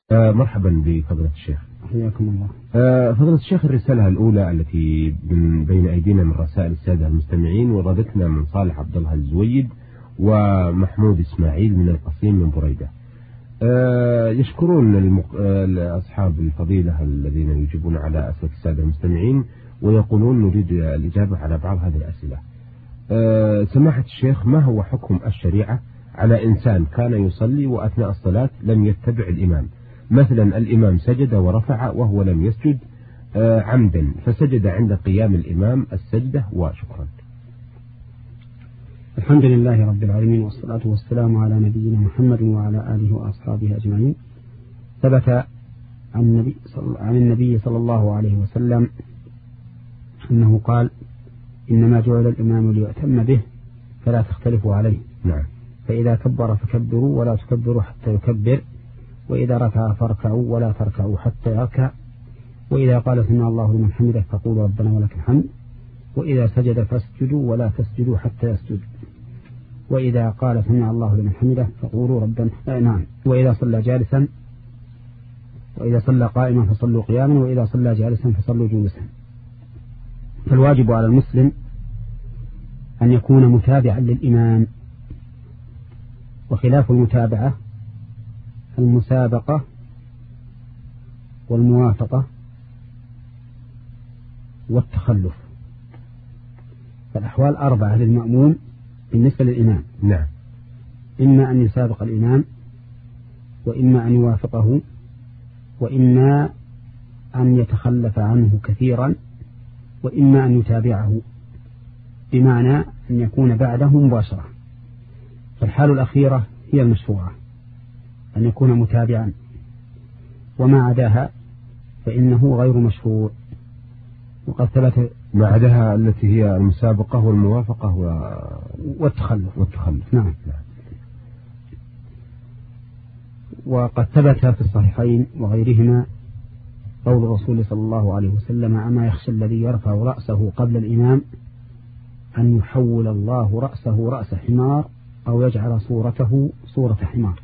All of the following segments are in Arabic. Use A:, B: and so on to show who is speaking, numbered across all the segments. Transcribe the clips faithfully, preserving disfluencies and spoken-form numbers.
A: آه مرحبا بفضيلة الشيخ.
B: حياكم الله.
A: آه فضيلة الشيخ، الرسالة الأولى التي من بين أيدينا من رسائل السادة المستمعين وردتنا من صالح عبد الله الزويد ومحمود إسماعيل من القصيم من بريدة. آه يشكرون المق... آه أصحاب الفضيلة الذين يجيبون على أسئلة السادة المستمعين ويقولون نريد الإجابة على بعض هذه الأسئلة. آه سماحة الشيخ، ما هو حكم الشريعة على إنسان كان يصلي وأثناء الصلاة لم يتبع الإمام؟ مثلا الإمام سجد ورفع وهو لم يسجد آه عمدا، فسجد عند قيام الإمام السجدة. وشكرا.
B: الحمد لله رب العالمين، والصلاة والسلام على نبينا محمد وعلى آله وأصحابه أجمعين. ثبت عن النبي صلى, عن النبي صلى الله عليه وسلم أنه قال: إنما جعل الإمام ليؤتم به فلا تختلفوا عليه.
A: نعم.
B: فإذا كبر فكبروا ولا تكبروا حتى يكبر، وإذا ركع فاركعوا ولا تركعوا حتى يركع، وإذا قال سمع الله لمن حمده فقولوا ربنا ولك الحمد، وإذا سجد فاسجدوا ولا تسجدوا حتى يسجد، وإذا قال سمع الله لمن حمده فقولوا ربنا آه نعم وإذا صلى جالسا وإذا صلى قائما فصلوا قياما، وإذا صلى جالسا فصلوا جلوسا. فالواجب على المسلم أن يكون متابعا للإمام، وخلاف المتابعة المسابقة والموافقة والتخلف. فالأحوال أربعة للمأموم بالنسبة للإمام.
A: نعم.
B: إما أن يسابق الإمام، وإما أن يوافقه، وإما أن يتخلف عنه كثيرا، وإما أن يتابعه، بمعنى أن يكون بعده مباشرة. فالحال الأخيرة هي المشروعة، أن يكون متابعا، وما عداها فإنه غير مشروع. وقد ثبت
A: ما عداها التي هي المسابقة والموافقة و...
B: والتخلف
A: والتخلف.
B: نعم. نعم. وقد ثبت في الصحيحين وغيرهما قول الرسول صلى الله عليه وسلم: أما يخشى الذي يرفع رأسه قبل الإمام أن يحول الله رأسه رأس حمار أو يجعل صورته صورة حمار.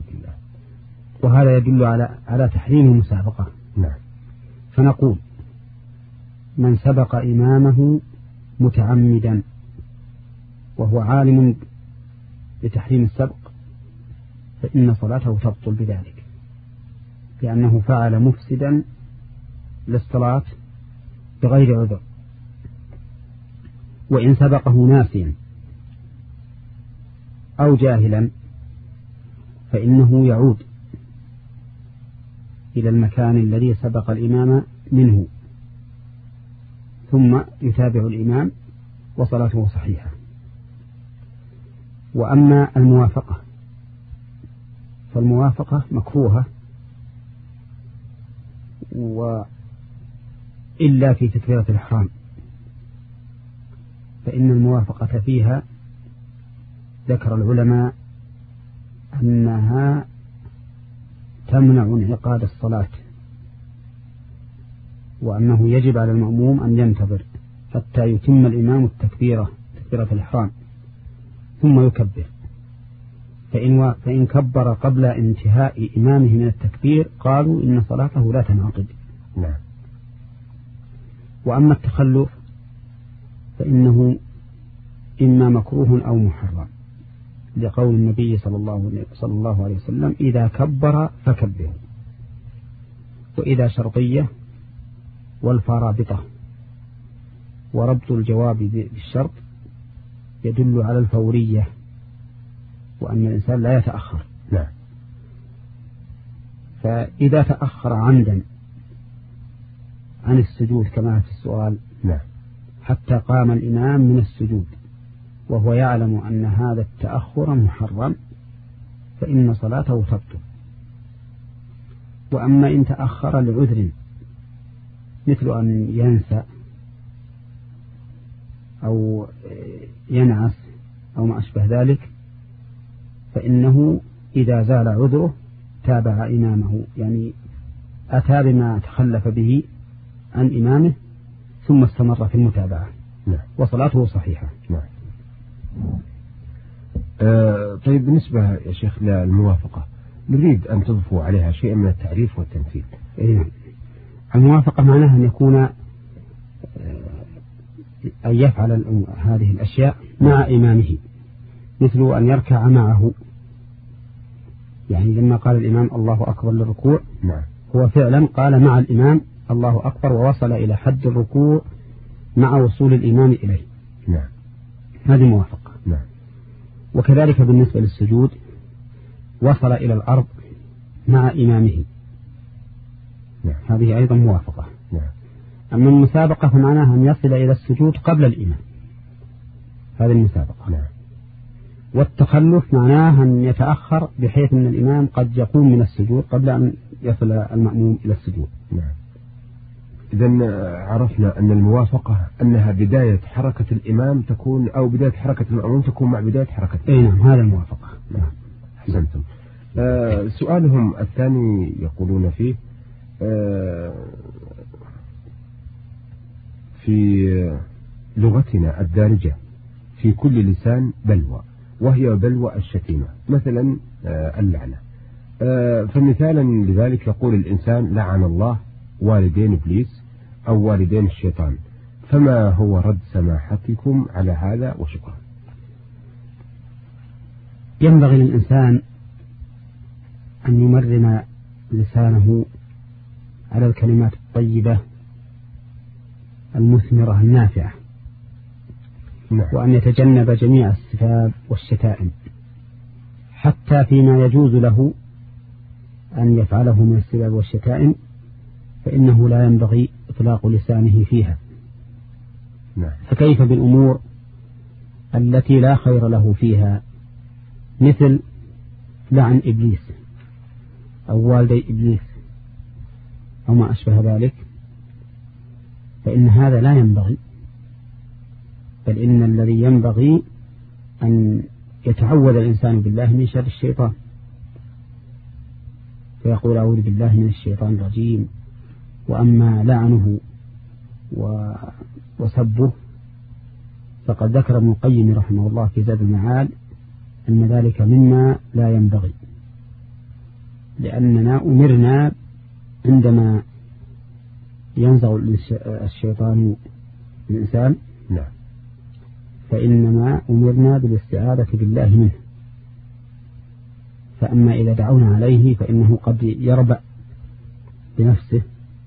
B: وهذا يدل على على تحريم المسابقة.
A: نعم.
B: فنقول: من سبق إمامه متعمدا وهو عالم بتحريم السبق فإن صلاته تبطل بذلك، لأنه فعل مفسدا للصلاة بغير عذر. وإن سبقه ناسيا أو جاهلا فإنه يعود إلى المكان الذي سبق الإمام منه ثم يتابع الإمام وصلاته صحيحة. وأما الموافقة فالموافقة مكروهة، وإلا في تكبيرة الإحرام، فإن الموافقة فيها ذكر العلماء أنها تمنع انعقاد الصلاة، وأنه يجب على المأموم أن ينتظر حتى يتم الإمام التكبيرة تكبيرة الإحرام ثم يكبر. فإن, فإن كبر قبل انتهاء إمامه من التكبير قالوا إن صلاته لا تنعقد.
A: نعم.
B: وأما التخلف فإنه إما مكروه أو محرم، لقول النبي صلى الله, صلى الله عليه وسلم: إذا كبر فكبروا. وإذا شرطية والفرابطة، وربط الجواب بالشرط يدل على الفورية وأن الإنسان لا يتأخر.
A: نعم.
B: فإذا تأخر عمدا عن السجود كما في السؤال
A: نعم.
B: حتى قام الإمام من السجود وهو يعلم أن هذا التأخر محرم فإن صلاته تبطل. وأما إن تأخر لعذر مثل أن ينسى أو ينعس أو ما أشبه ذلك فإنه إذا زال عذره تابع إمامه، يعني أتى بما تخلف به عن إمامه ثم استمر في المتابعة.
A: نعم.
B: وصلاته صحيحة.
A: نعم. آه طيب، بالنسبة يا شيخ للموافقة، نريد أن تضفوا عليها شيئا من التعريف والتمثيل.
B: إيه. الموافقة معناها أن يكون أن يفعل هذه الأشياء مع إمامه، مثل أن يركع معه، يعني لما قال الإمام الله أكبر للركوع
A: نعم.
B: هو فعلا قال مع الإمام الله أكبر ووصل إلى حد الركوع مع وصول الإمام إليه.
A: نعم.
B: هذه موافقة.
A: نعم.
B: وكذلك بالنسبة للسجود وصل إلى الأرض مع إمامه.
A: نعم.
B: هذه أيضا موافقة.
A: نعم.
B: أما المسابقة فمعناها أن يصل إلى السجود قبل الإمام، هذه المسابقة.
A: نعم.
B: والتخلف معناها أن يتأخر بحيث أن الإمام قد يقوم من السجود قبل أن يصل المأموم إلى السجود.
A: نعم. إذن عرفنا أن الموافقة أنها بداية حركة الإمام تكون أو بداية حركة المأموم تكون مع بداية حركة
B: الإمام. أي نعم، هذا الموافقة.
A: نعم. أحسنتم. آه سؤالهم الثاني يقولون فيه آه في لغتنا الدارجة في كل لسان بلوى، وهي بلوى الشتيمة، مثلا آه اللعنة. آه فمثالا لذلك يقول الإنسان لعن الله والدين إبليس أو والدين الشيطان، فما هو رد سماحتكم على هذا؟ وشكرا.
B: ينبغي للإنسان أن يمرن لسانه على الكلمات الطيبة المثمرة النافعة.
A: نعم.
B: وأن يتجنب جميع السفاب والشتائم، حتى فيما يجوز له أن يفعله من السباب والشتائم فإنه لا ينبغي إطلاق لسانه فيها.
A: نعم.
B: فكيف بالأمور التي لا خير له فيها، مثل لعن إبليس أو والدي إبليس أو ما أشبه ذلك، فإن هذا لا ينبغي، بل إن الذي ينبغي أن يتعوذ الإنسان بالله من شر الشيطان، فيقول أعوذ بالله من الشيطان الرجيم. وأما لعنه وسبه فقد ذكر ابن القيم رحمه الله في زاد المعاد أن ذلك مما لا ينبغي، لأننا أمرنا عندما ينزغ الشيطان الإنسان
A: نعم.
B: فإنما أمرنا بالاستعاذة بالله منه، فأما إذا دعونا عليه فإنه قد يربأ بنفسه،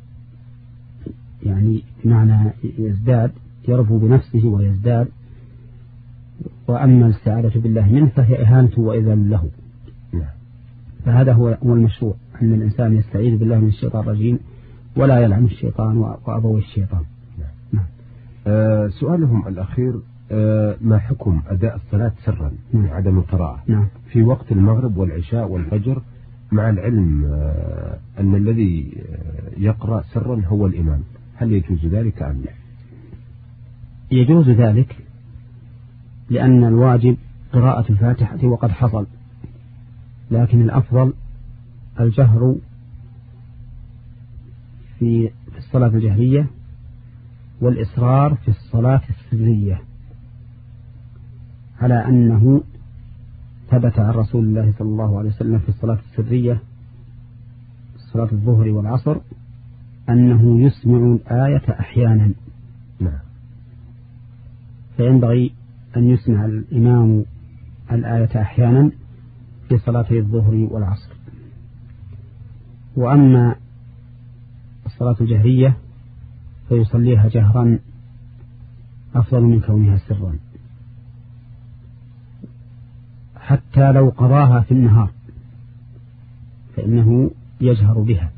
B: يعني بمعنى يزداد، يربو بنفسه ويزداد. وأما الاستعاذة بالله منه فهي إهانة وإذل له.
A: نعم.
B: فهذا هو المشروع، أن الإنسان يستعيذ بالله من الشيطان الرجيم ولا يلعن الشيطان وأبوي الشيطان.
A: نعم. نعم. آه سؤالهم الأخير آه ما حكم أداء الصلاة سرا عدم القراءة
B: نعم.
A: في وقت المغرب والعشاء والفجر، مع العلم آه أن الذي يقرأ سرا هو الإمام، هل يجوز ذلك أم لا؟
B: يجوز ذلك، لأن الواجب قراءة الفاتحة وقد حصل، لكن الأفضل الجهر في الصلاة الجهرية والإصرار في الصلاة السرية، على أنه ثبت عن رسول الله صلى الله عليه وسلم في الصلاة السرية صلاة الظهر والعصر أنه يسمع الآية أحيانا.
A: نعم.
B: فينبغي أن يسمع الإمام الآية أحيانا في صلاتي الظهر والعصر. وأما الصلاة الجهرية فيصليها جهرا أفضل من كونها سرا، حتى لو قضاها في النهار فإنه يجهر بها،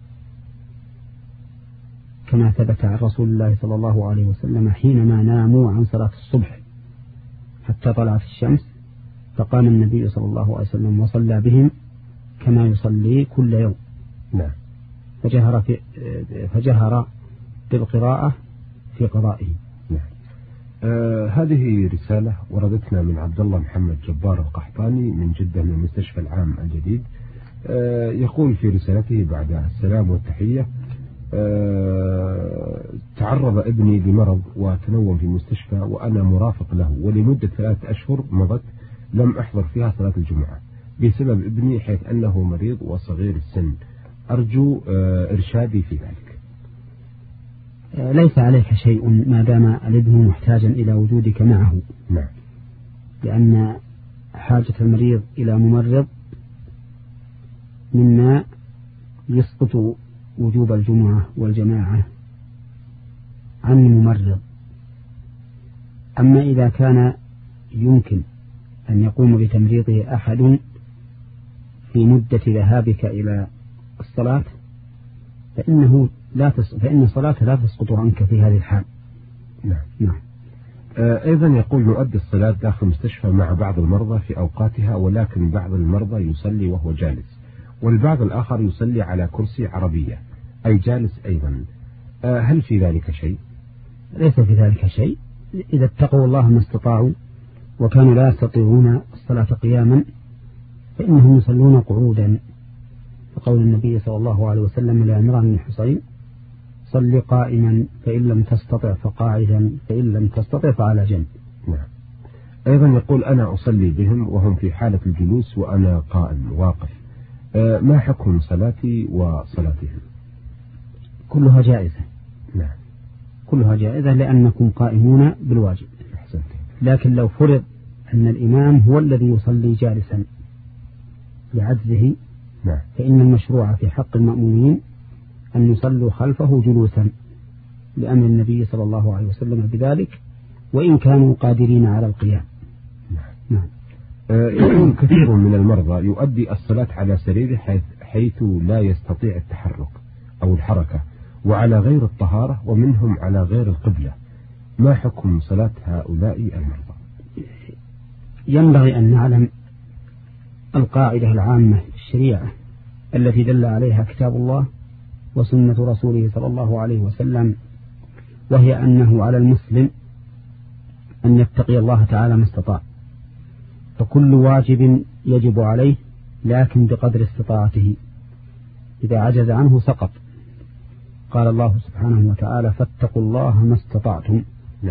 B: كما ثبت عن رسول الله صلى الله عليه وسلم حينما ناموا عن صلاة الصبح حتى طلعت الشمس، فقام النبي صلى الله عليه وسلم وصلى بهم كما يصلي كل يوم.
A: نعم.
B: فجهر, في فجهر بالقراءة في قضائه.
A: نعم. آه هذه رسالة وردتنا من عبد الله محمد جبار القحطاني من جدة من المستشفى العام الجديد. آه يقول في رسالته بعد السلام والتحية: أه تعرض ابني لمرض وتنوم في المستشفى وأنا مرافق له، ولمدة ثلاثة أشهر مضت لم أحضر فيها صلاة الجمعة بسبب ابني حيث أنه مريض وصغير السن، أرجو إرشادي في ذلك.
B: ليس عليك شيء ما دام الابن محتاجا إلى وجودك معه.
A: نعم.
B: لأن حاجة المريض إلى ممرض مما يسقط وجوب الجمعة والجماعة عن الممرض. أما إذا كان يمكن أن يقوم بتمريضه أحد في مدة ذهابك إلى الصلاة فإنه لا تس... فإن الصلاة لا تسقط عنك في هذه الحال.
A: نعم.
B: نعم.
A: آه أيضا يقول نؤدي الصلاة داخل المستشفى مع بعض المرضى في أوقاتها، ولكن بعض المرضى يصلي وهو جالس، والبعض الآخر يصلي على كرسي عربية أي جالس أيضا. آه هل في ذلك شيء؟
B: ليس في ذلك شيء. إذا اتقوا الله ما استطاعوا وكانوا لا يستطيعون الصلاة قياما فإنهم يصلون قعودا، فقول النبي صلى الله عليه وسلم لعمران بن حصين: صل قائما فإن لم تستطع فقاعدا فإن لم تستطع فعلى جنب.
A: نعم. أيضا يقول أنا أصلي بهم وهم في حالة الجلوس وأنا قائم واقف، أه ما حكم صلاتي وصلاتهم؟
B: كلها جائزة.
A: نعم.
B: كلها جائزة لأنكم قائمون بالواجب.
A: أحسنت.
B: لكن لو فرض أن الإمام هو الذي يصلي جالسا لعجزه،
A: نعم،
B: فإن المشروع في حق المأمومين أن يصلوا خلفه جلوسا لأمر النبي صلى الله عليه وسلم بذلك وإن كانوا قادرين على القيام.
A: نعم.
B: نعم.
A: أه يكون كثير من المرضى يؤدي الصلاة على سريره حيث, حيث لا يستطيع التحرك أو الحركة، وعلى غير الطهارة، ومنهم على غير القبلة، ما حكم صلاة هؤلاء المرضى؟
B: ينبغي أن نعلم القاعدة العامة في الشريعة التي دل عليها كتاب الله وسنة رسوله صلى الله عليه وسلم، وهي أنه على المسلم أن يتقي الله تعالى ما استطاع، فكل واجب يجب عليه لكن بقدر استطاعته، إذا عجز عنه سقط. قال الله سبحانه وتعالى: فاتقوا الله ما استطعتم.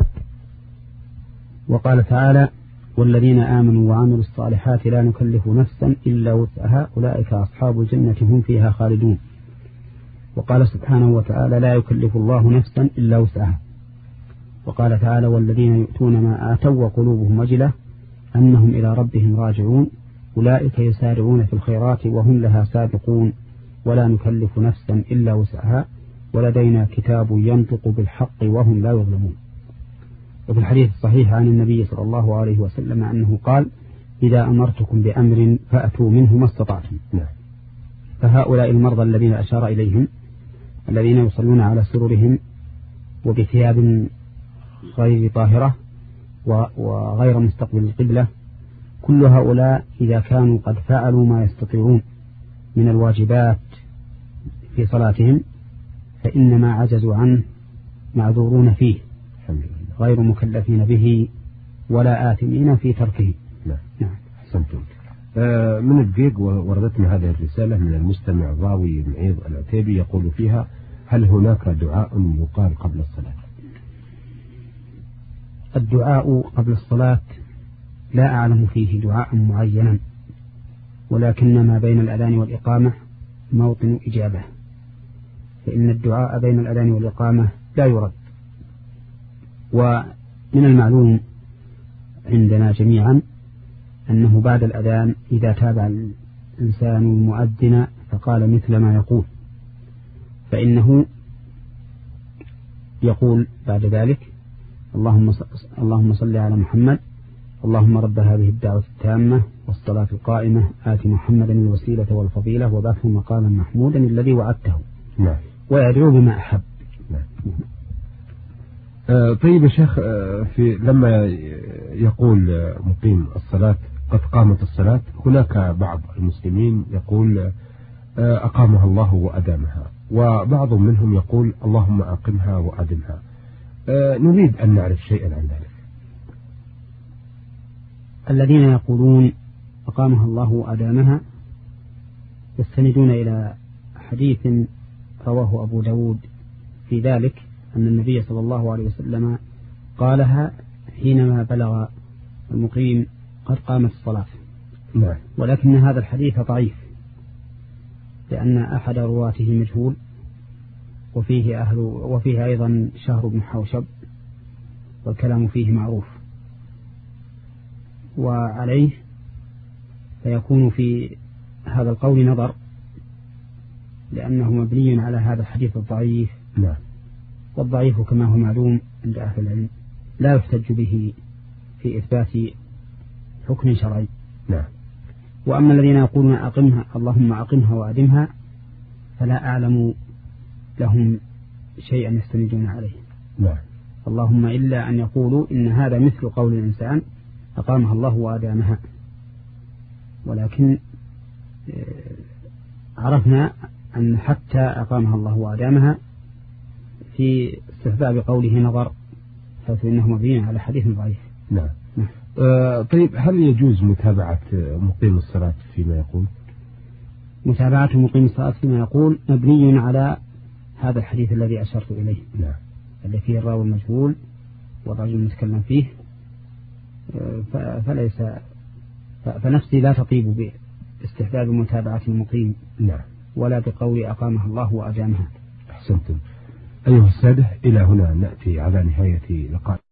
B: وقال تعالى: والذين آمنوا وعملوا الصالحات لا نكلف نفسا إلا وسعها أولئك أصحاب الجنة هم فيها خالدون. وقال سبحانه وتعالى: لا يكلف الله نفسا إلا وسعها. وقال تعالى: والذين يؤتون ما آتوا وقلوبهم وجلة أنهم إلى ربهم راجعون أولئك يسارعون في الخيرات وهم لها سابقون ولا نكلف نفسا إلا وسعها ولدينا كتاب ينطق بالحق وهم لا يظلمون. وفي الحديث الصحيح عن النبي صلى الله عليه وسلم أنه قال: إذا أمرتكم بأمر فأتوا منه ما استطعتم. فهؤلاء المرضى الذين أشار إليهم الذين يصلون على سررهم وبثياب غير طاهرة وغير مستقبل القبلة، كل هؤلاء إذا كانوا قد فعلوا ما يستطيعون من الواجبات في صلاتهم فإن ما عجزوا عنه معذورون فيه غير مكلفين به ولا آثمين في تركه.
A: نعم. نعم. أحسنتم. آه من الدقيق وردتنا هذه الرسالة من المستمع ضاوي معيض العتيبي يقول فيها: هل هناك دعاء يقال قبل الصلاة؟
B: الدعاء قبل الصلاة لا أعلم فيه دعاء معينا، ولكن ما بين الأذان والإقامة موطن إجابة، فإن الدعاء بين الأذان والإقامة لا يرد. ومن المعلوم عندنا جميعا أنه بعد الأذان إذا تابع الإنسان المؤذن فقال مثل ما يقول فإنه يقول بعد ذلك: اللهم اللهم صل على محمد، اللهم رب هذه الدعوة التامة والصلاة القائمة آت محمدا الوسيلة والفضيلة وبعثه مقاما محمودا الذي وعدته.
A: نعم.
B: ويدعو بما أحب.
A: نعم. آه طيب يا شيخ، آه في لما يقول مقيم الصلاة قد قامت الصلاة، هناك بعض المسلمين يقول آه أقامها الله وأدامها، وبعض منهم يقول اللهم أقمها وأدمها. آه نريد أن نعرف شيئا عن ذلك.
B: الذين يقولون أقامها الله وأدامها يستندون إلى حديث رواه أبو داود في ذلك أن النبي صلى الله عليه وسلم قالها حينما بلغ المقيم قد قامت الصلاة،
A: نعم.
B: ولكن هذا الحديث ضعيف لأن أحد رواته مجهول، وفيه أهل وفيه أيضا شهر بن حوشب، والكلام فيه معروف، وعليه فيكون في هذا القول نظر، لأنه مبني على هذا الحديث الضعيف.
A: نعم.
B: والضعيف كما هو معلوم عند أهل العلم لا يحتج به في إثبات حكم شرعي.
A: نعم.
B: وأما الذين يقولون أقمها اللهم أقمها وأدمها فلا أعلم لهم شيئا يستندون عليه.
A: نعم.
B: اللهم إلا أن يقولوا إن هذا مثل قول الإنسان أقامها الله وأدامها، ولكن عرفنا أن حتى أقامها الله وأدامها في استحباب قوله نظر، حيث إنه مبني على حديث ضعيف.
A: نعم. نعم. آه طيب، هل يجوز متابعة مقيم الصلاة فيما يقول؟
B: متابعة مقيم الصلاة فيما يقول مبني على هذا الحديث الذي أشرت إليه.
A: نعم.
B: الذي فيه الراوي المجهول والرجل المتكلم فيه، فليس فنفسي لا تطيب باستحباب متابعة المقيم.
A: نعم.
B: ولا بقول أقامها الله وأجامها.
A: أحسنتم. أيها السادة، إلى هنا نأتي على نهاية لقاء